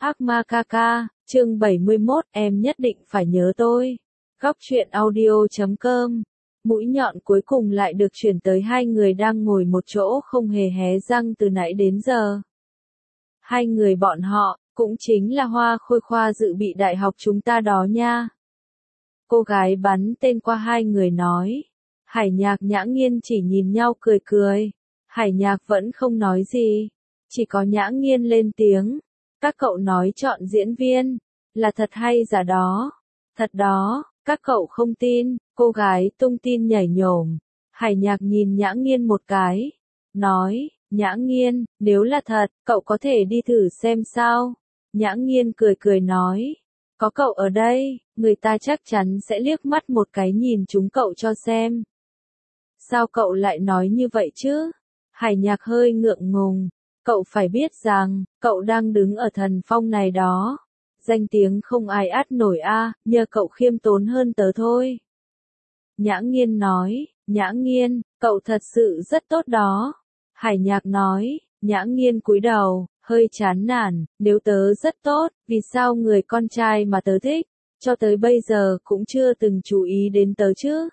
Ác ma ca ca, chương 71, em nhất định phải nhớ tôi. Góc truyện audio.com. Mũi nhọn cuối cùng lại được chuyển tới hai người đang ngồi một chỗ không hề hé răng từ nãy đến giờ. Hai người bọn họ, cũng chính là Hoa Khôi khoa dự bị đại học chúng ta đó nha. Cô gái bắn tên qua hai người nói. Hải Nhạc Nhã Nghiên chỉ nhìn nhau cười cười. Hải Nhạc vẫn không nói gì. Chỉ có Nhã Nghiên lên tiếng. Các cậu nói chọn diễn viên, là thật hay giả đó? Thật đó, các cậu không tin, cô gái tung tin nhảy nhổm. Hải Nhạc nhìn Nhã Nghiên một cái, nói, Nhã Nghiên, nếu là thật, cậu có thể đi thử xem sao? Nhã Nghiên cười cười nói, có cậu ở đây, người ta chắc chắn sẽ liếc mắt một cái nhìn chúng cậu cho xem. Sao cậu lại nói như vậy chứ? Hải Nhạc hơi ngượng ngùng. Cậu phải biết rằng, cậu đang đứng ở thần phong này đó. Danh tiếng không ai át nổi a, nhờ cậu khiêm tốn hơn tớ thôi. Nhã Nghiên nói, Nhã Nghiên, cậu thật sự rất tốt đó. Hải Nhạc nói, Nhã Nghiên cúi đầu, hơi chán nản, nếu tớ rất tốt, vì sao người con trai mà tớ thích, cho tới bây giờ cũng chưa từng chú ý đến tớ chứ?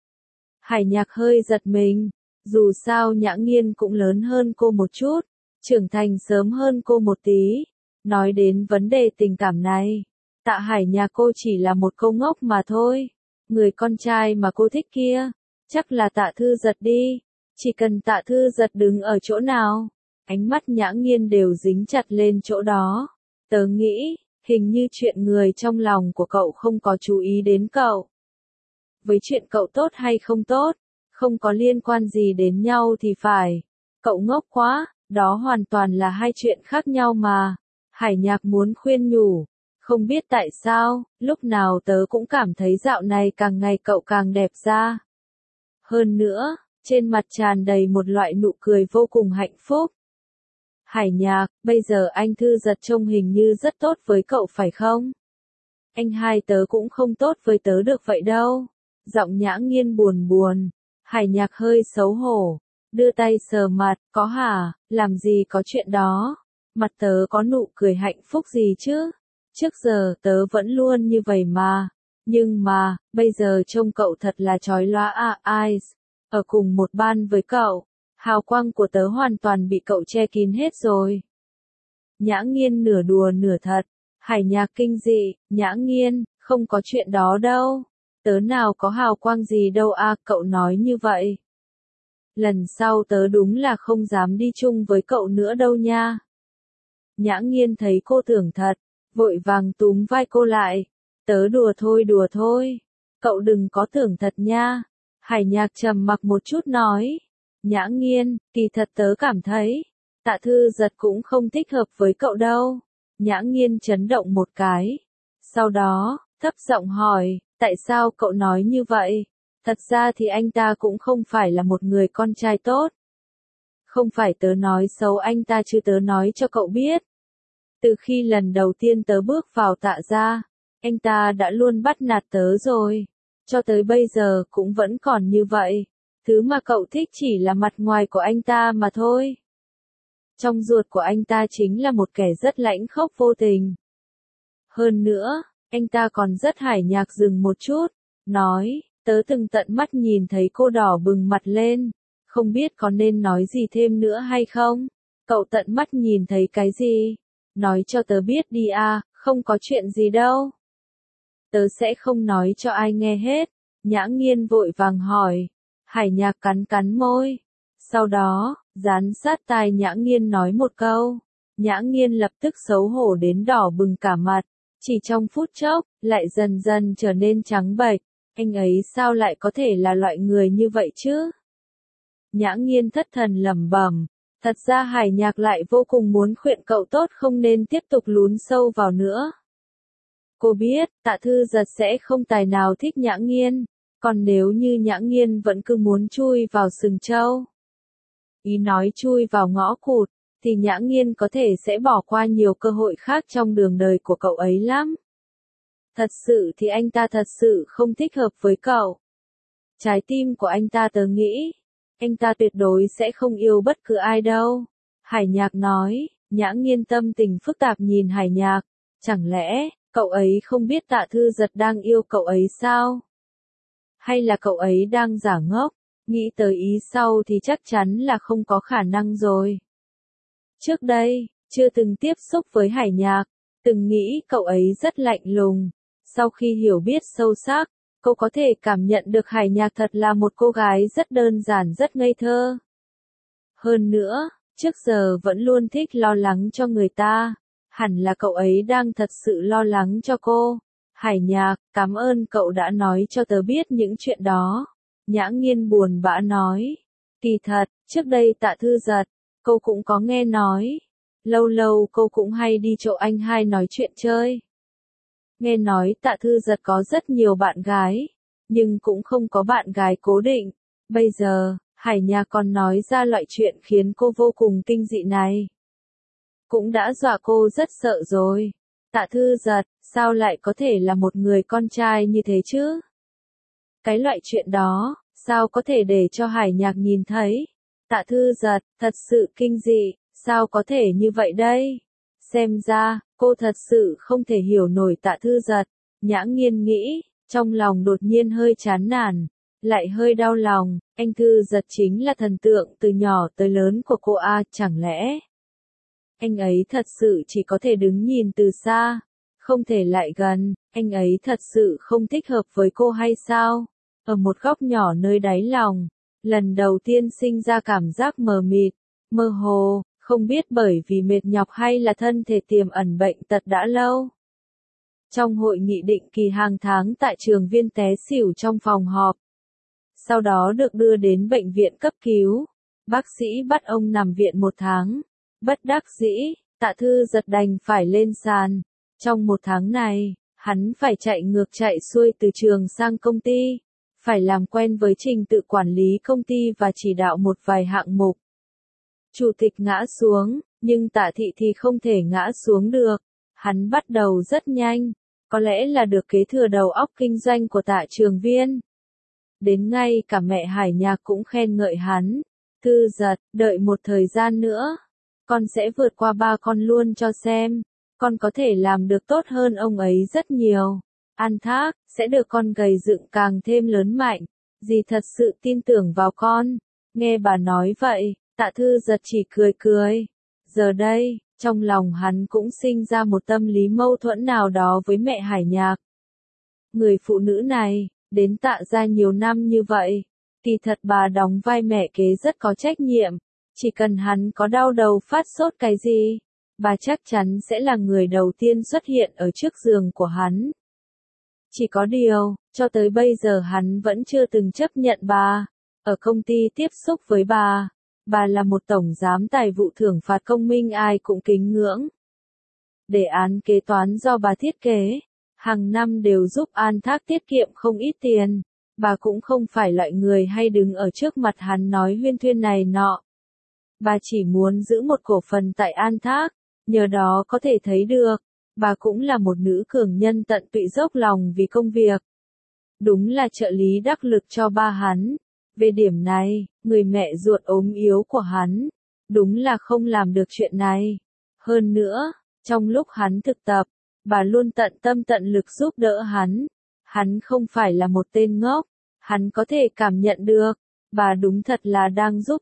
Hải Nhạc hơi giật mình, dù sao Nhã Nghiên cũng lớn hơn cô một chút. Trưởng thành sớm hơn cô một tí. Nói đến vấn đề tình cảm này, Tạ Hải Nhạc cô chỉ là một cô ngốc mà thôi. Người con trai mà cô thích kia, chắc là Tạ Thư Giật đi. Chỉ cần Tạ Thư Giật đứng ở chỗ nào, ánh mắt Nhã Nghiên đều dính chặt lên chỗ đó. Tớ nghĩ, hình như chuyện người trong lòng của cậu không có chú ý đến cậu. Với chuyện cậu tốt hay không tốt, không có liên quan gì đến nhau thì phải. Cậu ngốc quá. Đó hoàn toàn là hai chuyện khác nhau mà. Hải Nhạc muốn khuyên nhủ. Không biết tại sao, lúc nào tớ cũng cảm thấy dạo này càng ngày cậu càng đẹp ra. Hơn nữa, trên mặt tràn đầy một loại nụ cười vô cùng hạnh phúc. Hải Nhạc, bây giờ anh Thư Giật trông hình như rất tốt với cậu phải không? Anh hai tớ cũng không tốt với tớ được vậy đâu. Giọng Nhã Nghiên buồn buồn. Hải Nhạc hơi xấu hổ. Đưa tay sờ mặt, có hả, làm gì có chuyện đó. Mặt tớ có nụ cười hạnh phúc gì chứ. Trước giờ tớ vẫn luôn như vậy mà. Nhưng mà, bây giờ trông cậu thật là chói lóa eyes. Ở cùng một ban với cậu, hào quang của tớ hoàn toàn bị cậu che kín hết rồi. Nhã Nghiên nửa đùa nửa thật. Hải Nhạc kinh dị, Nhã Nghiên, không có chuyện đó đâu. Tớ nào có hào quang gì đâu cậu nói như vậy. Lần sau tớ đúng là không dám đi chung với cậu nữa đâu nha. Nhã Nghiên thấy cô tưởng thật, vội vàng túm vai cô lại. Tớ đùa thôi. Cậu đừng có tưởng thật nha. Hải Nhạc trầm mặc một chút nói. Nhã Nghiên, kỳ thật tớ cảm thấy, Tạ Thư Giật cũng không thích hợp với cậu đâu. Nhã Nghiên chấn động một cái. Sau đó, thấp giọng hỏi, tại sao cậu nói như vậy? Thật ra thì anh ta cũng không phải là một người con trai tốt. Không phải tớ nói xấu anh ta chứ tớ nói cho cậu biết. Từ khi lần đầu tiên tớ bước vào Tạ gia, anh ta đã luôn bắt nạt tớ rồi. Cho tới bây giờ cũng vẫn còn như vậy. Thứ mà cậu thích chỉ là mặt ngoài của anh ta mà thôi. Trong ruột của anh ta chính là một kẻ rất lãnh khốc vô tình. Hơn nữa, anh ta còn rất Hải Nhạc dừng một chút, nói. Tớ từng tận mắt nhìn thấy cô đỏ bừng mặt lên, không biết có nên nói gì thêm nữa hay không? Cậu tận mắt nhìn thấy cái gì? Nói cho tớ biết đi không có chuyện gì đâu. Tớ sẽ không nói cho ai nghe hết. Nhã Nghiên vội vàng hỏi. Hải Nhạc cắn cắn môi. Sau đó, dán sát tai Nhã Nghiên nói một câu. Nhã Nghiên lập tức xấu hổ đến đỏ bừng cả mặt. Chỉ trong phút chốc, lại dần dần trở nên trắng bệch. Anh ấy sao lại có thể là loại người như vậy chứ? Nhã Nghiên thất thần lẩm bẩm. Thật ra Hải Nhạc lại vô cùng muốn khuyên cậu tốt không nên tiếp tục lún sâu vào nữa. Cô biết, Tạ Thư Giật sẽ không tài nào thích Nhã Nghiên. Còn nếu như Nhã Nghiên vẫn cứ muốn chui vào sừng trâu. Ý nói chui vào ngõ cụt, thì Nhã Nghiên có thể sẽ bỏ qua nhiều cơ hội khác trong đường đời của cậu ấy lắm. Thật sự thì anh ta thật sự không thích hợp với cậu. Trái tim của anh ta tớ nghĩ, anh ta tuyệt đối sẽ không yêu bất cứ ai đâu. Hải Nhạc nói, Nhã Nghiên tâm tình phức tạp nhìn Hải Nhạc, chẳng lẽ, cậu ấy không biết Tạ Thư Giật đang yêu cậu ấy sao? Hay là cậu ấy đang giả ngốc, nghĩ tới ý sau thì chắc chắn là không có khả năng rồi. Trước đây, chưa từng tiếp xúc với Hải Nhạc, từng nghĩ cậu ấy rất lạnh lùng. Sau khi hiểu biết sâu sắc, cô có thể cảm nhận được Hải Nhạc thật là một cô gái rất đơn giản rất ngây thơ. Hơn nữa, trước giờ vẫn luôn thích lo lắng cho người ta, hẳn là cậu ấy đang thật sự lo lắng cho cô. Hải Nhạc, cảm ơn cậu đã nói cho tớ biết những chuyện đó. Nhã Nghiên buồn bã nói. Kỳ thật, trước đây Tạ Thư Giật, cô cũng có nghe nói. Lâu lâu cô cũng hay đi chỗ anh hai nói chuyện chơi. Nghe nói Tạ Thư Giật có rất nhiều bạn gái, nhưng cũng không có bạn gái cố định. Bây giờ, Hải Nhạc còn nói ra loại chuyện khiến cô vô cùng kinh dị này. Cũng đã dọa cô rất sợ rồi. Tạ Thư Giật, sao lại có thể là một người con trai như thế chứ? Cái loại chuyện đó, sao có thể để cho Hải Nhạc nhìn thấy? Tạ Thư Giật, thật sự kinh dị, sao có thể như vậy đây? Xem ra, cô thật sự không thể hiểu nổi Tạ Thư Giật. Nhã Nghiên nghĩ, trong lòng đột nhiên hơi chán nản, lại hơi đau lòng. Anh Thư Giật chính là thần tượng từ nhỏ tới lớn của cô à, chẳng lẽ anh ấy thật sự chỉ có thể đứng nhìn từ xa, không thể lại gần, anh ấy thật sự không thích hợp với cô hay sao? Ở một góc nhỏ nơi đáy lòng, lần đầu tiên sinh ra cảm giác mờ mịt, mơ hồ, không biết bởi vì mệt nhọc hay là thân thể tiềm ẩn bệnh tật đã lâu. Trong hội nghị định kỳ hàng tháng tại trường Viên té xỉu trong phòng họp. Sau đó được đưa đến bệnh viện cấp cứu. Bác sĩ bắt ông nằm viện 1 tháng. Bất đắc dĩ, Tạ Thư Giật đành phải lên sàn. Trong 1 tháng này, hắn phải chạy ngược chạy xuôi từ trường sang công ty. Phải làm quen với trình tự quản lý công ty và chỉ đạo một vài hạng mục. Chủ tịch ngã xuống, nhưng Tạ Thị thì không thể ngã xuống được. Hắn bắt đầu rất nhanh, có lẽ là được kế thừa đầu óc kinh doanh của Tạ Trường Viên. Đến ngay cả mẹ Hải Nhạc cũng khen ngợi hắn. Thư Giật, đợi một thời gian nữa, con sẽ vượt qua ba con luôn cho xem. Con có thể làm được tốt hơn ông ấy rất nhiều. An Thác, sẽ được con gầy dựng càng thêm lớn mạnh. Dì thật sự tin tưởng vào con. Nghe bà nói vậy, Tạ Thư Giật chỉ cười cười. Giờ đây, trong lòng hắn cũng sinh ra một tâm lý mâu thuẫn nào đó với mẹ Hải Nhạc. Người phụ nữ này, đến Tạ gia nhiều năm như vậy, kỳ thật bà đóng vai mẹ kế rất có trách nhiệm. Chỉ cần hắn có đau đầu phát sốt cái gì, bà chắc chắn sẽ là người đầu tiên xuất hiện ở trước giường của hắn. Chỉ có điều, cho tới bây giờ hắn vẫn chưa từng chấp nhận bà. Ở công ty tiếp xúc với bà là một tổng giám tài vụ thưởng phạt công minh ai cũng kính ngưỡng. Đề án kế toán do bà thiết kế, hàng năm đều giúp An Thác tiết kiệm không ít tiền. Bà cũng không phải loại người hay đứng ở trước mặt hắn nói huyên thuyên này nọ. Bà chỉ muốn giữ một cổ phần tại An Thác, nhờ đó có thể thấy được, bà cũng là một nữ cường nhân tận tụy dốc lòng vì công việc. Đúng là trợ lý đắc lực cho ba hắn. Về điểm này, người mẹ ruột ốm yếu của hắn, đúng là không làm được chuyện này. Hơn nữa, trong lúc hắn thực tập, bà luôn tận tâm tận lực giúp đỡ hắn. Hắn không phải là một tên ngốc, hắn có thể cảm nhận được, bà đúng thật là đang giúp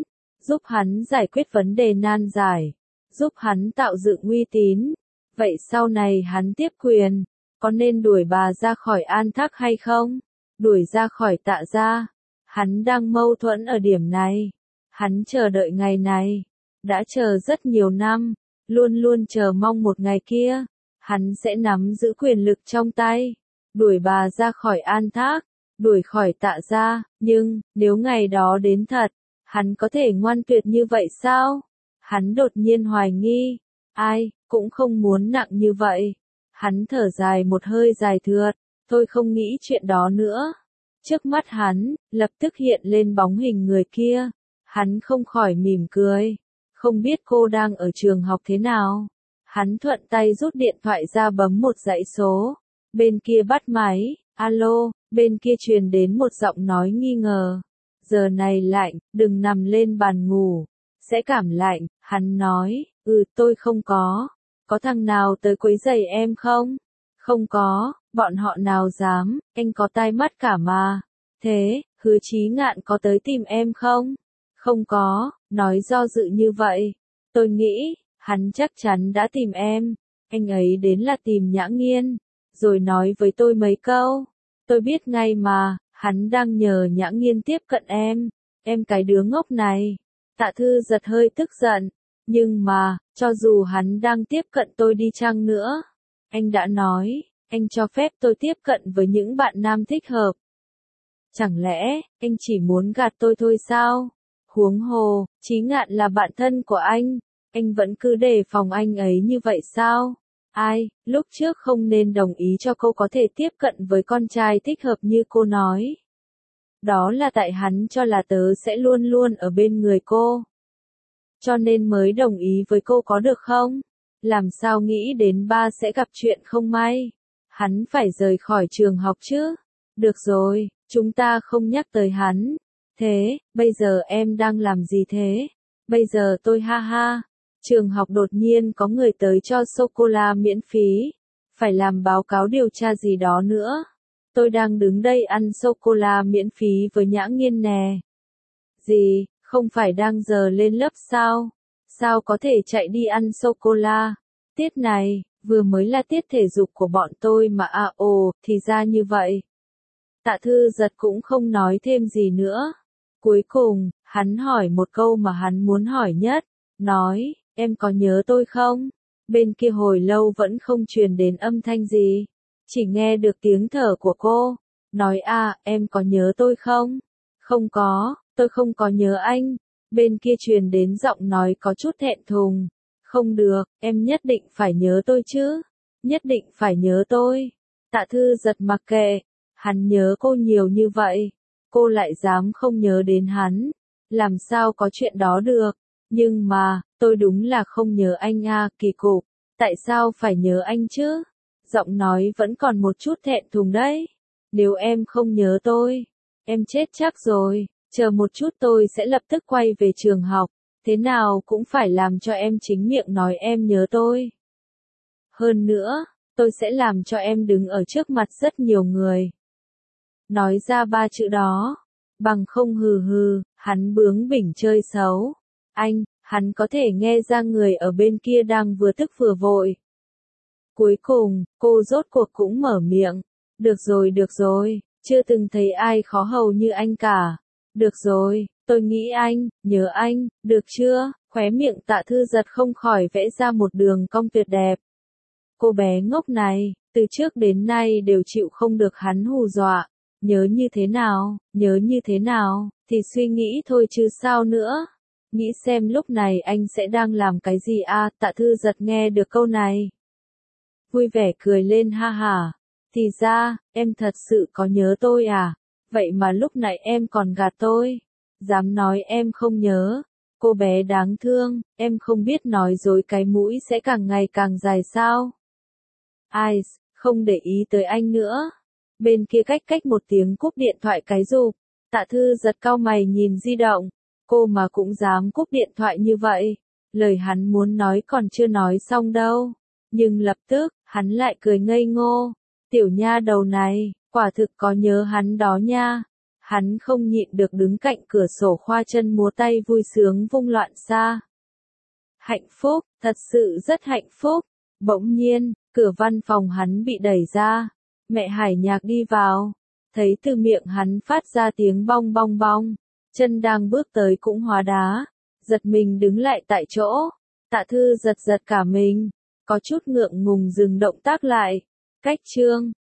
hắn giải quyết vấn đề nan giải, giúp hắn tạo dựng uy tín. Vậy sau này hắn tiếp quyền, có nên đuổi bà ra khỏi An Thác hay không? Đuổi ra khỏi Tạ gia? Hắn đang mâu thuẫn ở điểm này. Hắn chờ đợi ngày này, đã chờ rất nhiều năm, luôn luôn chờ mong một ngày kia, hắn sẽ nắm giữ quyền lực trong tay, đuổi bà ra khỏi An Thác, đuổi khỏi Tạ gia. Nhưng, nếu ngày đó đến thật, hắn có thể ngoan tuyệt như vậy sao? Hắn đột nhiên hoài nghi, ai, cũng không muốn nặng như vậy. Hắn thở dài một hơi dài thượt, tôi không nghĩ chuyện đó nữa. Trước mắt hắn, lập tức hiện lên bóng hình người kia. Hắn không khỏi mỉm cười. Không biết cô đang ở trường học thế nào? Hắn thuận tay rút điện thoại ra bấm một dãy số. Bên kia bắt máy, alo, bên kia truyền đến một giọng nói nghi ngờ. Giờ này lạnh, đừng nằm lên bàn ngủ. sẽ cảm lạnh, hắn nói, tôi không có. Có thằng nào tới quấy rầy em không? Không có, bọn họ nào dám, anh có tai mắt cả mà. Thế, Hứa Chí Ngạn có tới tìm em không? Không có, nói do dự như vậy. Tôi nghĩ, hắn chắc chắn đã tìm em. Anh ấy đến là tìm Nhã Nghiên, rồi nói với tôi mấy câu. Tôi biết ngay mà, hắn đang nhờ Nhã Nghiên tiếp cận em. Em cái đứa ngốc này. Tạ Thư Giật hơi tức giận. Nhưng mà, cho dù hắn đang tiếp cận tôi đi chăng nữa, anh đã nói, anh cho phép tôi tiếp cận với những bạn nam thích hợp. Chẳng lẽ, anh chỉ muốn gạt tôi thôi sao? Huống hồ, Chí Ngạn là bạn thân của anh vẫn cứ đề phòng anh ấy như vậy sao? Ai, lúc trước không nên đồng ý cho cô có thể tiếp cận với con trai thích hợp như cô nói. Đó là tại hắn cho là tớ sẽ luôn luôn ở bên người cô. Cho nên mới đồng ý với cô có được không? Làm sao nghĩ đến ba sẽ gặp chuyện không may? Hắn phải rời khỏi trường học chứ? Được rồi, chúng ta không nhắc tới hắn. Thế, bây giờ em đang làm gì thế? Bây giờ tôi ha ha. Trường học đột nhiên có người tới cho sô-cô-la miễn phí. Phải làm báo cáo điều tra gì đó nữa. Tôi đang đứng đây ăn sô-cô-la miễn phí với Nhã Nghiên nè. Gì, không phải đang giờ lên lớp sao? Sao có thể chạy đi ăn sô-cô-la? Tiết này, vừa mới là tiết thể dục của bọn tôi mà thì ra như vậy. Tạ Thư Giật cũng không nói thêm gì nữa. Cuối cùng, hắn hỏi một câu mà hắn muốn hỏi nhất. Nói, em có nhớ tôi không? Bên kia hồi lâu vẫn không truyền đến âm thanh gì. Chỉ nghe được tiếng thở của cô. Nói em có nhớ tôi không? Không có, tôi không có nhớ anh. Bên kia truyền đến giọng nói có chút thẹn thùng. Không được, em nhất định phải nhớ tôi chứ. Nhất định phải nhớ tôi. Tạ Thư Giật mặc kệ. Hắn nhớ cô nhiều như vậy. Cô lại dám không nhớ đến hắn. Làm sao có chuyện đó được. Nhưng mà, tôi đúng là không nhớ anh kỳ cục. Tại sao phải nhớ anh chứ? Giọng nói vẫn còn một chút thẹn thùng đấy. Nếu em không nhớ tôi, em chết chắc rồi. Chờ một chút tôi sẽ lập tức quay về trường học. Thế nào cũng phải làm cho em chính miệng nói em nhớ tôi. Hơn nữa, tôi sẽ làm cho em đứng ở trước mặt rất nhiều người. Nói ra ba chữ đó. Bằng không hắn bướng bỉnh chơi xấu. Hắn có thể nghe ra người ở bên kia đang vừa tức vừa vội. Cuối cùng, cô rốt cuộc cũng mở miệng. Được rồi, chưa từng thấy ai khó hầu như anh cả. Được rồi, tôi nghĩ nhớ anh, được chưa? Khóe miệng Tạ Thư Giật không khỏi vẽ ra một đường cong tuyệt đẹp. Cô bé ngốc này, từ trước đến nay đều chịu không được hắn hù dọa. Nhớ như thế nào, thì suy nghĩ thôi chứ sao nữa. Nghĩ xem lúc này anh sẽ đang làm cái gì Tạ Thư Giật nghe được câu này. Vui vẻ cười lên ha hả. Thì ra, em thật sự có nhớ tôi Vậy mà lúc nãy em còn gạt tôi. Dám nói em không nhớ. Cô bé đáng thương, em không biết nói dối cái mũi sẽ càng ngày càng dài sao. Ai, không để ý tới anh nữa. Bên kia cách một tiếng cúp điện thoại cái rụp. Tạ Thư Giật cau mày nhìn di động. Cô mà cũng dám cúp điện thoại như vậy. Lời hắn muốn nói còn chưa nói xong đâu. Nhưng lập tức, hắn lại cười ngây ngô. Tiểu nha đầu này, quả thực có nhớ hắn đó nha. Hắn không nhịn được đứng cạnh cửa sổ khoa chân múa tay vui sướng vung loạn xa. Hạnh phúc, thật sự rất hạnh phúc. Bỗng nhiên, cửa văn phòng hắn bị đẩy ra. Mẹ Hải Nhạc đi vào. Thấy từ miệng hắn phát ra tiếng bong bong bong. Chân đang bước tới cũng hóa đá. Giật mình đứng lại tại chỗ. Tạ Thư giật cả mình. Có chút ngượng ngùng dừng động tác lại. Cách chương